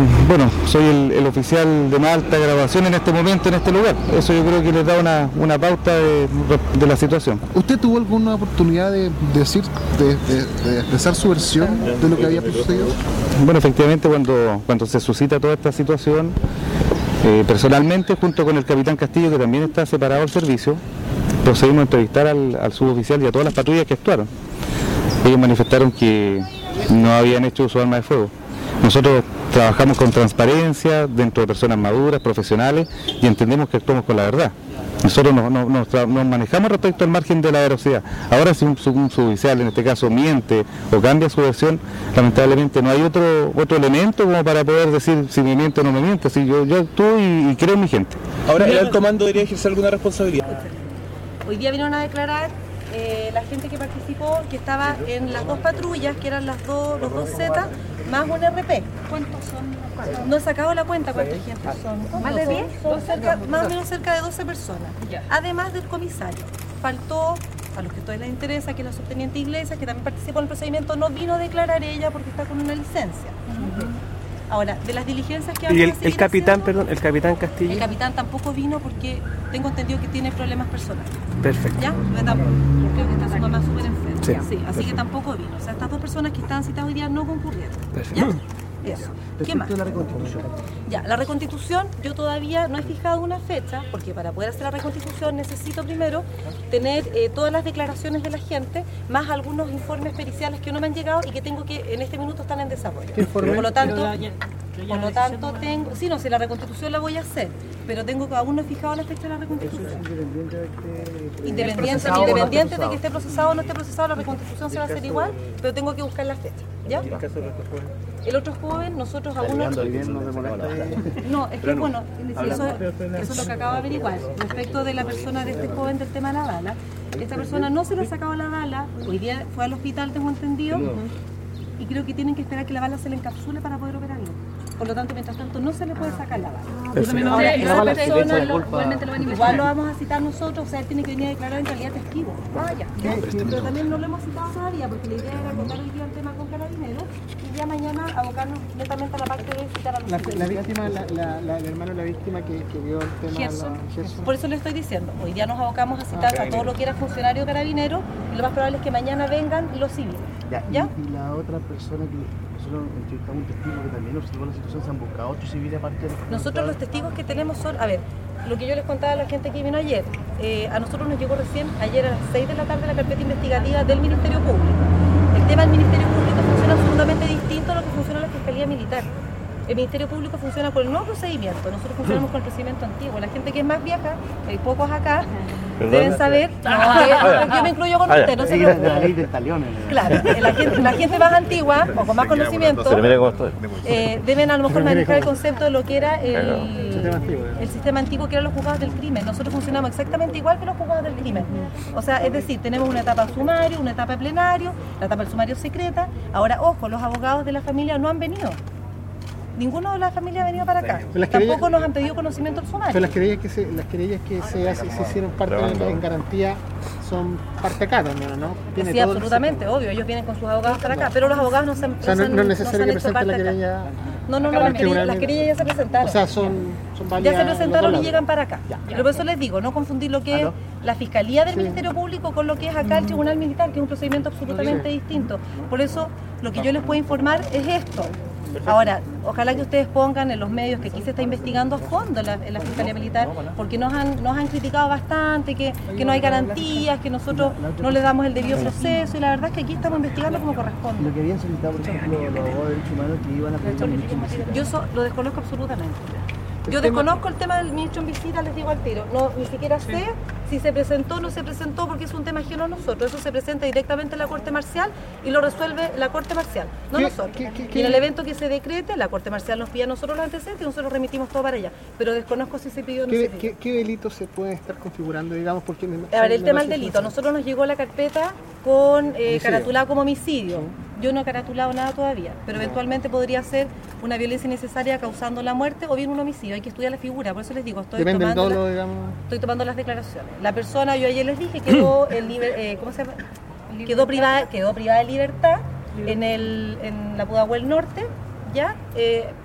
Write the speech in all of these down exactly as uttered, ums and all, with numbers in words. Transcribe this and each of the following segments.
bueno, soy el, el oficial de más alta graduación en este momento, en este lugar. Eso yo creo que les da una, una pauta de, de la situación. ¿Usted tuvo alguna oportunidad de decir, de, de, de expresar su versión de lo que había sucedido? Bueno, efectivamente, cuando, cuando se suscita toda esta situación, eh, personalmente, junto con el capitán Castillo, que también está separado del servicio, procedimos a entrevistar al, al suboficial y a todas las patrullas que actuaron. Ellos manifestaron que no habían hecho uso de arma de fuego. Nosotros trabajamos con transparencia dentro de personas maduras, profesionales, y entendemos que actuamos con la verdad. Nosotros nos, nos, nos, nos manejamos respecto al margen de la veracidad. Ahora si un, un suboficial en este caso miente o cambia su versión, lamentablemente no hay otro otro elemento como para poder decir si me miente o no me miente. Si yo, yo actúo y, y creo en mi gente. Ahora, ¿el comando debería ejercer alguna responsabilidad? Hoy día vinieron a declarar eh, la gente que participó, que estaba en las dos patrullas, que eran las dos, los dos Z, más un R P. ¿Cuántos son? No he sacado la cuenta cuánta gente son. ¿Más de diez? Son cerca, más o menos cerca de doce personas. Además del comisario. Faltó, a los que a ustedes les interesa, que es la subteniente Iglesias, que también participó en el procedimiento, no vino a declarar ella porque está con una licencia. Ahora, de las diligencias que vamos ¿Y el, a seguir el capitán, haciendo, perdón, el capitán Castillo? El capitán tampoco vino porque tengo entendido que tiene problemas personales. Perfecto. ¿Ya? Creo que está su mamá súper enferma. Sí, sí, así perfecto. que tampoco vino. O sea, estas dos personas que estaban citadas hoy día no concurrieron. Perfecto. ¿Ya? Eso. ¿Qué más? La reconstitución. Ya, la reconstitución, yo todavía no he fijado una fecha, porque para poder hacer la reconstitución necesito primero tener eh, todas las declaraciones de la gente, más algunos informes periciales que no me han llegado y que tengo que en este minuto están en desarrollo. Por lo tanto, por lo tanto tengo, sí, no sé, la reconstitución la voy a hacer, pero tengo que aún no he fijado la fecha de la reconstitución. Independiente, independiente de que esté procesado o no esté procesado, la reconstitución se va a hacer igual, pero tengo que buscar la fecha, ¿ya? El otro joven, nosotros aún no... No, es que bueno, eso, eso es lo que acabo de averiguar. Respecto de la persona de este joven del tema de la bala, esta persona no se le ha sacado la bala, hoy día fue al hospital, tengo entendido, y creo que tienen que esperar que la bala se le encapsule para poder operarlo. Por lo tanto, mientras tanto, no se le puede sacar la bala. Ahora, esa persona lo, igualmente lo van a investigar. Igual lo vamos a citar nosotros, o sea, él tiene que venir a declarar en calidad de testigo. Ah, ya. Pero también no lo hemos citado todavía, porque la idea era contar el día el tema con Carabineros y ya mañana abocarnos netamente a la parte de citar a los La, civiles. la víctima, la, la, la, el hermano de la víctima que, que vio el tema Gerson. de la, Gerson. Por eso le estoy diciendo, hoy día nos abocamos a citar a todo lo que era funcionario carabinero y lo más probable es que mañana vengan los civiles. Ya, ¿Ya? Y, y la otra persona que nosotros entrevistamos un testigo que también observó la situación, ¿se han buscado otros civiles aparte de los Nosotros los testigos que tenemos son, a ver, lo que yo les contaba a la gente que vino ayer, eh, a nosotros nos llegó recién ayer a las seis de la tarde la carpeta investigativa del Ministerio Público. El tema del Ministerio Público funciona absolutamente distinto a lo que funciona la Fiscalía Militar. El Ministerio Público funciona con el nuevo procedimiento, nosotros funcionamos con el procedimiento antiguo. La gente que es más vieja, hay pocos acá, deben saber, no, yo me incluyo con usted, no se de la preocupe. ley de taliones. Claro, la gente, la gente más antigua o con más conocimiento eh, deben a lo mejor manejar el concepto de lo que era el, el sistema antiguo que eran los juzgados del crimen. Nosotros funcionamos exactamente igual que los juzgados del crimen. O sea, es decir, tenemos una etapa sumario, una etapa plenario, la etapa del sumario secreta. Ahora, ojo, los abogados de la familia no han venido. Ninguno de la familia ha venido para acá. Las Tampoco querellas- nos han pedido conocimiento del sumario. Pero las querellas que se, las querellas que se, hace- se hicieron parte en, en garantía son parte acá también, ¿no? Tiene Sí, todo el- absolutamente, obvio, ellos vienen con sus abogados para acá, pero los abogados no se han, O sea, no, se han- no es no se necesario han que hecho presente la parte acá. querella. No, no, no, acá las al querellas, tribunal. las querellas ya se presentaron. O sea, son, son válidas. Ya se en los presentaron dos y lados. llegan para acá. Pero por eso les digo, no confundir lo que es la Fiscalía del Sí. Ministerio Público con lo que es acá el Tribunal Militar, que es un procedimiento absolutamente distinto. Por eso, lo que yo les puedo informar es esto. Ahora, ojalá que ustedes pongan en los medios que aquí se está investigando a fondo en la, en la Fiscalía Militar, porque nos han, nos han criticado bastante, que, que no hay garantías, que nosotros no le damos el debido proceso, y la verdad es que aquí estamos investigando como corresponde. Lo que habían solicitado, por ejemplo, los abogados de derechos humanos que iban a pedir un ministro en visita. Yo eso lo desconozco absolutamente. Yo desconozco el tema del ministro en visita, les digo al tiro. No, ni siquiera sé si se presentó o no se presentó, porque es un tema ajeno a nosotros. Eso se presenta directamente en la Corte Marcial y lo resuelve la Corte Marcial, no ¿Qué- nosotros. qué- qué- Y en el evento que se decrete, la Corte Marcial nos pide a nosotros los antecedentes y nosotros remitimos todo para allá. Pero desconozco si se pidió o no se ¿Qué, pidió. qué, ¿Qué delitos se pueden estar configurando, digamos? Porque me- A ver, el me tema del parece delito. A nosotros nos llegó la carpeta con eh, caratulado como homicidio. Yo no he caratulado nada todavía, pero eventualmente podría ser una violencia innecesaria causando la muerte o bien un homicidio. Hay que estudiar la figura, por eso les digo, estoy Depende del tomando, dolo, la- digamos. estoy tomando las declaraciones. La persona, yo ayer les dije, quedó, el liber- eh, ¿cómo se llama? quedó, privada, quedó privada de libertad en, el, en la Pudahuel Norte, ¿ya? Eh,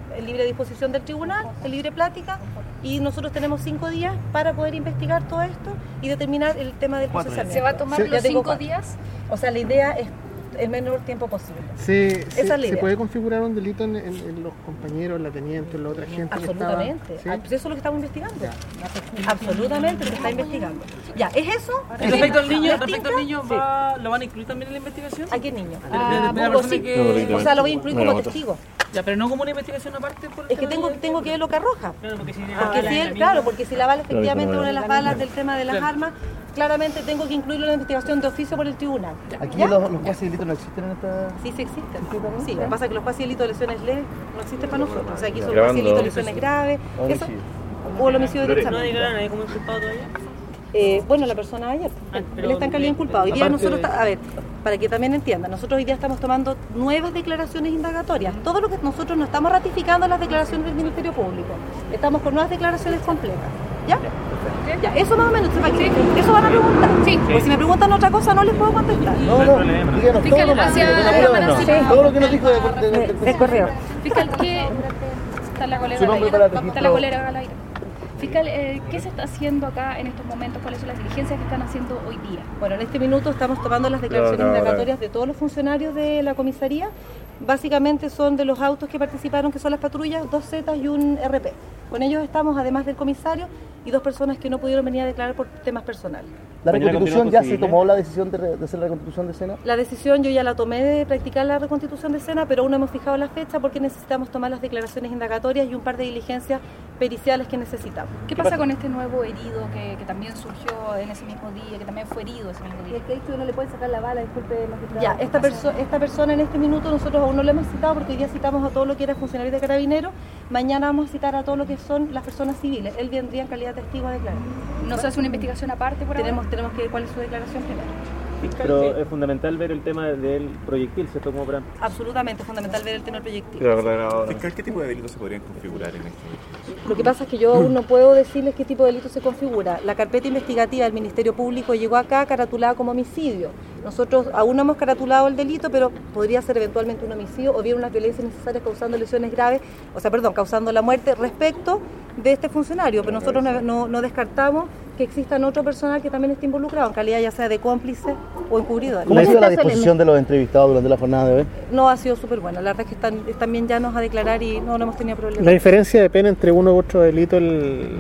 en libre disposición del tribunal, en libre plática, y nosotros tenemos cinco días para poder investigar todo esto y determinar el tema del procesamiento. ¿Se va a tomar Sí. los cinco cuatro. días? O sea, la idea es el menor tiempo posible. ¿Se, Esa se, es la ¿se idea. puede configurar un delito en, en- en los compañeros, en la teniente, en la otra gente Absolutamente. que estaba? Ah, pues eso es lo que estamos investigando. Absolutamente se está investigando. Ya, ¿es eso? Respecto al niño, ¿La respecto al niño, Sí. va- ¿lo van a incluir también en la investigación? ¿A qué niño? De- de- de la Ah, persona Burgos, sí. que- O sea, lo voy a incluir como testigo. Ya, pero no como una investigación aparte por el Es que tema tengo, de- tengo que ver lo que arroja. Claro, porque si Porque si él, claro, porque si la bala efectivamente una de las balas del tema de las Claro. armas, claramente tengo que incluirlo en la investigación de oficio por el tribunal. Aquí ¿Ya? los, los cuasi delitos no existen en esta... Sí, sí existen. Sí, lo que pasa es que los cuasi delitos de lesiones leves no existen para nosotros. O sea, aquí son cuasi delitos de lesiones graves. Eso, o el homicidio ¿No directamente. declaran a nadie como inculpado todavía? Eh, bueno, la persona de ayer, Ah, él pero está en calidad de- inculpado. Hoy día aparte nosotros, de- ta- a ver, para que también entiendan, nosotros hoy día estamos tomando nuevas declaraciones indagatorias. Todo lo que nosotros no estamos ratificando las declaraciones del Ministerio Público. Estamos con nuevas declaraciones completas. ¿Ya? Ya, eso más o menos, ¿para qué? Eso van a preguntar. Sí. Pues si me preguntan otra cosa no les puedo contestar. No, no, díganos Fiscal, todo lo más. hacia- Todo hacia- lo que nos- hacia- todo lo que nos dijo de... de- de- de- Es correo. Fiscal, ¿qué? Está la colera Su al nombre aire. para el Está registro. la colera al aire. Fiscal, eh, ¿qué se está haciendo acá en estos momentos? ¿Cuáles son las diligencias que están haciendo hoy día? Bueno, en este minuto estamos tomando las declaraciones indagatorias de todos los funcionarios de la comisaría. Básicamente son de los autos que participaron, que son las patrullas, dos Zetas y un R P. Con ellos estamos, además del comisario, y dos personas que no pudieron venir a declarar por temas personales. La Mañana reconstitución, continúa ya con se civiles. tomó la decisión de, re- de hacer la reconstitución de escena. La decisión yo ya la tomé de practicar la reconstitución de escena, pero aún no hemos fijado la fecha porque necesitamos tomar las declaraciones indagatorias y un par de diligencias periciales que necesitamos. ¿Qué pasa con este nuevo herido que, que también surgió en ese mismo día, que también fue herido ese mismo día? que ha dicho que no le pueden sacar la bala, disculpe, Ya, esta, perso- esta persona en este minuto nosotros aún no la hemos citado porque hoy día citamos a todo lo que era funcionarios de Carabineros. Mañana vamos a citar a todo lo que son las personas civiles. Él vendría en calidad de testigo a declarar. ¿No se hace una investigación aparte por Tenemos, ahora? tenemos que ver cuál es su declaración primero. Pero es fundamental ver el tema del proyectil, ¿cierto? Como para... Absolutamente es fundamental ver el tema del proyectil. Fiscal, ¿qué tipo de delitos se podrían configurar en este? Lo que pasa es que yo aún no puedo decirles qué tipo de delito se configura. La carpeta investigativa del Ministerio Público llegó acá caratulada como homicidio. Nosotros aún no hemos caratulado el delito, pero podría ser eventualmente un homicidio o bien unas violencias necesarias causando lesiones graves, o sea, perdón, causando la muerte respecto de este funcionario. Pero nosotros no, no, no descartamos que existan otro personal que también esté involucrado, en calidad ya sea de cómplice o encubridor. ¿Cómo ha sido la disposición de los entrevistados durante la jornada de hoy? No ha sido súper buena. La verdad es que están, están bien llanos a declarar y no, no hemos tenido problemas. La diferencia de pena entre uno u otro delito, el...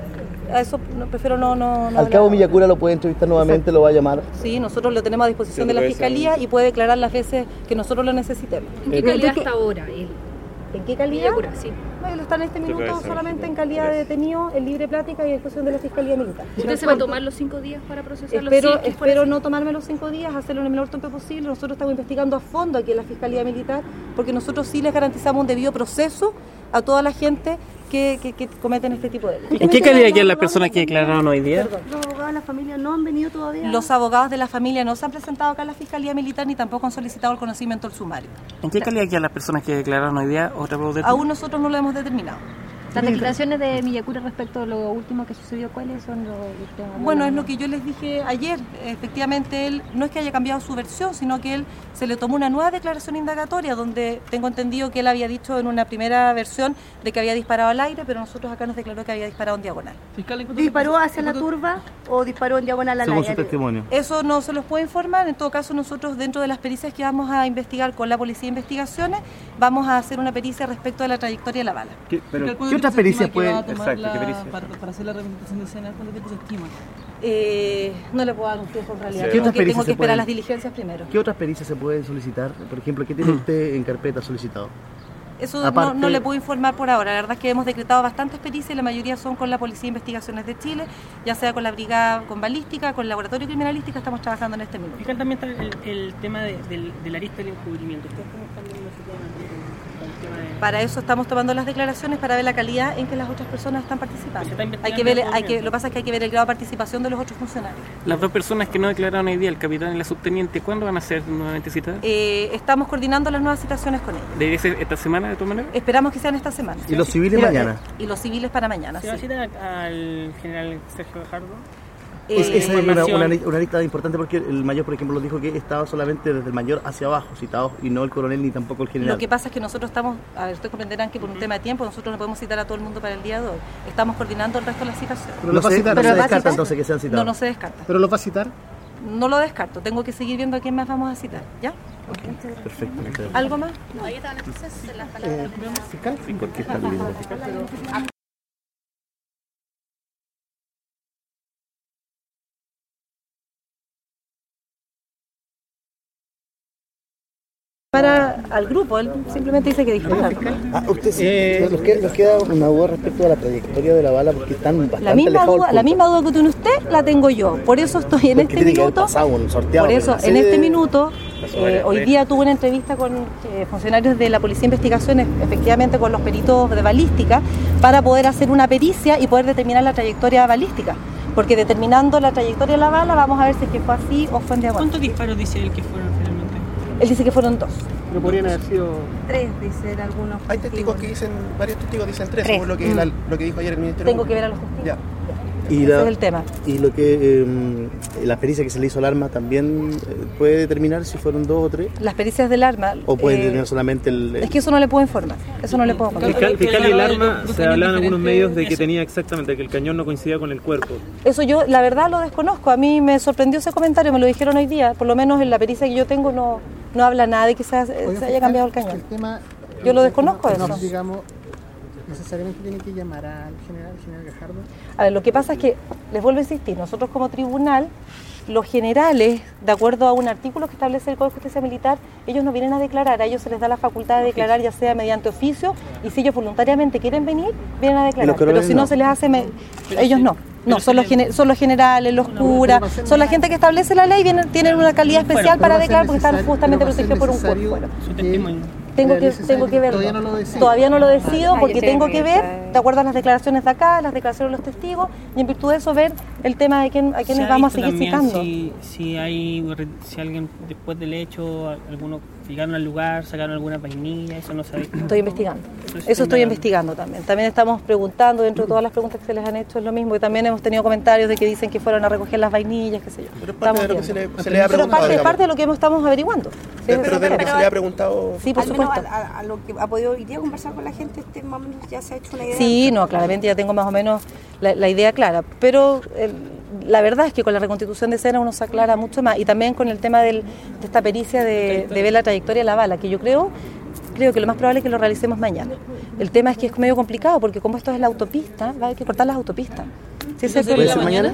A eso no, prefiero no... no, no Al cabo hablar. Millacura lo puede entrevistar nuevamente, lo va a llamar. Sí, nosotros lo tenemos a disposición de la Fiscalía y puede declarar las veces que nosotros lo necesitemos. ¿En qué calidad hasta ahora él? ¿En qué calidad? Villacura, sí. No, él está en este minuto solamente en calidad de detenido, en libre plática y a disposición de la Fiscalía Militar. ¿Usted se va a tomar los cinco días para procesarlo? Espero, Sí, que fuera espero así. no tomarme los cinco días, hacerlo en el menor tiempo posible. Nosotros estamos investigando a fondo aquí en la Fiscalía Militar porque nosotros sí les garantizamos un debido proceso a toda la gente que, que, que cometen este tipo de delitos. ¿En qué calidad quedan las personas que declararon hoy día? Perdón. Los abogados de la familia no han venido todavía. Los abogados de la familia no se han presentado acá en la Fiscalía Militar ni tampoco han solicitado el conocimiento del sumario. ¿En qué calidad quedan las personas que declararon hoy día? ¿Otra vez? Aún nosotros no lo hemos determinado. Las declaraciones de Millacura respecto a lo último que sucedió, ¿cuáles son los temas? Bueno, es lo que yo les dije ayer. Efectivamente, él no es que haya cambiado su versión, sino que él se le tomó una nueva declaración indagatoria donde tengo entendido que él había dicho en una primera versión de que había disparado al aire, pero nosotros acá nos declaró que había disparado en diagonal. Fiscal, ¿en cuánto ¿Disparó tiempo- hacia la en cuánto- turba o disparó en diagonal al Según su aire? testimonio. Eso no se los puedo informar. En todo caso, nosotros dentro de las pericias que vamos a investigar con la Policía de Investigaciones, vamos a hacer una pericia respecto de la trayectoria de la bala. ¿Qué, pero, Fiscal, ¿cuánto ¿qué otras se estima pericias que pueden- va a tomar exacto, la- qué pericias? Para, para hacer la representación de escena, ¿cuánto tiempo se estima? Eh, no le puedo dar un tiempo en realidad. ¿Qué Creo otras que pericias tengo que se esperar pueden- las diligencias primero. ¿Qué otras pericias se pueden solicitar? Por ejemplo, ¿qué tiene usted en carpeta solicitado? Eso Aparte- no, no le puedo informar por ahora. La verdad es que hemos decretado bastantes pericias y la mayoría son con la Policía de Investigaciones de Chile, ya sea con la Brigada con Balística, con el Laboratorio Criminalística, estamos trabajando en este minuto. Fiscal, también está el, el tema de, del, del arista del encubrimiento. ¿Ustedes cómo están viendo ese tema? El tema de... Para eso estamos tomando las declaraciones para ver la calidad en que las otras personas están participando. Se está investigando Hay que ver, el hay que, movimiento. lo que pasa es que hay que ver el grado de participación de los otros funcionarios. Las dos personas que no declararon hoy día, el capitán y la subteniente, ¿cuándo van a ser nuevamente citadas? Eh, estamos coordinando las nuevas citaciones con ellos. ¿Debería ser esta semana de todas maneras? Esperamos que sean esta semana. ¿Y los civiles Pero- mañana? Y los civiles para mañana, ¿Se va a sí. citar al general Sergio Gajardo? eh, es, esa es una, información. una, una lista importante porque el mayor, por ejemplo, lo dijo que estaba solamente desde el mayor hacia abajo citados y no el coronel ni tampoco el general. Lo que pasa es que nosotros estamos, a ver, ustedes comprenderán que por un tema de tiempo nosotros no podemos citar a todo el mundo para el día de hoy. Estamos coordinando el resto de las citaciones. Pero no lo va a se, citar. no ¿Pero se lo va a descarta citar? entonces que sean citados. No, no se descarta. ¿Pero lo va a citar? No lo descarto, tengo que seguir viendo a quién más vamos a citar, ¿ya? Perfecto. muchas gracias. ¿Algo más? Eh, ¿Fiscal? ¿Por qué está pidiendo? Para al grupo, él simplemente dice que dispara. Ah, usted sí. Eh, nos, queda, nos queda una duda respecto a la trayectoria de la bala porque están bastante La misma, alejados duda, del la punto. misma duda que tiene usted la tengo yo. Por eso estoy en Porque este tiene que haber minuto. pasado un sorteado, Por eso, pero en la este sede- minuto, eh, hoy día tuve una entrevista con eh, funcionarios de la Policía de Investigaciones, efectivamente con los peritos de balística, para poder hacer una pericia y poder determinar la trayectoria balística. Porque determinando la trayectoria de la bala, vamos a ver si es que fue así o fue en diagonal. ¿Cuántos disparos dice él que fueron finalmente? Él dice que fueron dos. Pero podrían haber sido... Tres, dicen algunos. Hay testigos que dicen, varios testigos dicen tres, Tres. según lo que, Mm. la- lo que dijo ayer el Ministerio Tengo que ver a Público. los testigos. Ya. Y, Ese la, es el tema. y lo que eh, la pericia que se le hizo al arma también eh, puede determinar si fueron dos o tres Las pericias del arma. o puede eh, determinar solamente el, el- Es que eso no le puedo informar. Eso no le puedo informar. Fiscal, fiscal y el arma, Dos se cañones hablaban algunos diferentes, medios de que eso. tenía exactamente, que el cañón no coincidía con el cuerpo. Eso yo, la verdad, lo desconozco. A mí me sorprendió ese comentario, me lo dijeron hoy día. Por lo menos en la pericia que yo tengo no, no habla nada de que se, ha- se Oiga, haya fiscal, cambiado el cañón. El tema, Yo lo desconozco no, eso. digamos, necesariamente tiene que llamar al general, al general Gajardo. A ver, lo que pasa es que, les vuelvo a insistir, nosotros como tribunal, los generales, de acuerdo a un artículo que establece el Código de Justicia Militar, ellos no vienen a declarar, a ellos se les da la facultad de declarar ya sea mediante oficio, y si ellos voluntariamente quieren venir, vienen a declarar, pero coroneles si no, no. se les hace, me- ellos no. No, son los, gene- son los generales, los curas, son la gente que establece la ley, vienen, tienen una calidad especial Pero para va a ser declarar porque están necesario- justamente pero va a ser protegidos por un necesario cuerpo. Bueno, Su que- testimonio. tengo Era que, necesario, tengo que verlo. todavía no lo decide. Todavía no lo decido Ah, porque yo tengo tengo que que ver, estar- de acuerdo a las declaraciones de acá, las declaraciones de los testigos, y en virtud de eso ver el tema de quién, a ¿Se quiénes ha vamos a visto seguir también citando. Si, si hay, si alguien después del hecho, algunos llegaron al lugar, sacaron alguna vainilla, eso no se ha visto. Estoy investigando. Eso es Eso estoy indagable. investigando también. También estamos preguntando, dentro de todas las preguntas que se les han hecho, es lo mismo. Y también hemos tenido comentarios de que dicen que fueron a recoger las vainillas, qué sé yo. Pero es parte de lo que se viendo. le, se le ha Pero preguntado. parte, es digamos. parte de lo que hemos- estamos averiguando. Sí, Pero eso de lo es que se le ha preguntado. Sí, por Al menos supuesto. a, a- a lo que ha podido hoy día conversar con la gente, este, más o menos ya se ha hecho una idea. Sí, no, claramente ya tengo más o menos la, la idea clara, pero el- la verdad es que con la reconstitución de escena uno se aclara mucho más, y también con el tema del, de esta pericia de, de ver la trayectoria de la bala, que yo creo creo que lo más probable es que lo realicemos mañana. El tema es que es medio complicado, porque como esto es la autopista, va a haber que cortar las autopistas. Si ese es el ¿Puede problema. ser mañana?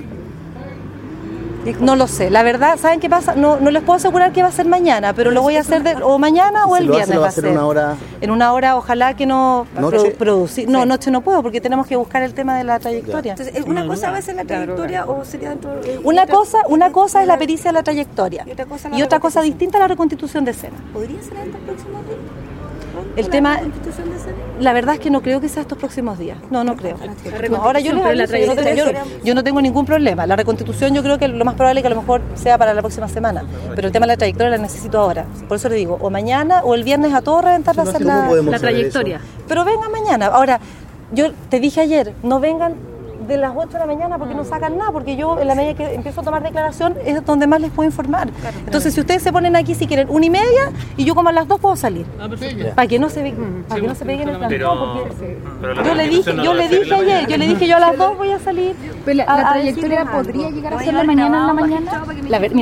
No lo sé, la verdad, ¿saben qué pasa? No, no les puedo asegurar que va a ser mañana, pero lo voy a hacer de, o mañana o Si el lo hace, viernes lo va va a a hacer ser. una hora- En una hora, ojalá que no ¿Noche? produ- producir. No, noche no puedo, porque tenemos que buscar el tema de la trayectoria. Entonces, ¿una cosa va a ser la trayectoria o sería dentro de... Una otra- cosa, una cosa es la pericia de la trayectoria Y otra cosa la y otra cosa reconstitución. distinta es la reconstitución de escena. ¿Podría ser en estos próximos días? El ¿La tema, reconstitución de escena? la verdad es que no creo que sea estos próximos días. No, no creo. reconstitución, No, ahora yo les pero la aviso, yo, no tengo, yo- trayectoria- yo no tengo ningún problema. La reconstitución yo creo que lo más probable es que a lo mejor sea para la próxima semana. Pero el tema de la trayectoria la necesito ahora. Por eso le digo, o mañana o el viernes a todo reventar para hacer ¿Cómo la... podemos La saber trayectoria. Pero vengan mañana. Ahora, yo te dije ayer, no vengan de las ocho de la mañana porque no sacan nada, porque yo en la medida que empiezo a tomar declaración es donde más les puedo informar. Entonces, si ustedes se ponen aquí si quieren una y media y yo como a las dos puedo salir. Ah, perfecto. Para que no se, ve- para que no se peguen el Pero- trancón, porque pero la yo le dije, reconstitución no yo debe le ser en dije la ayer, mañana. yo le dije yo a las dos voy a salir. Pero la, a- la a trayectoria decirles podría algo. llegar a ser la mañana en la mañana. La ver-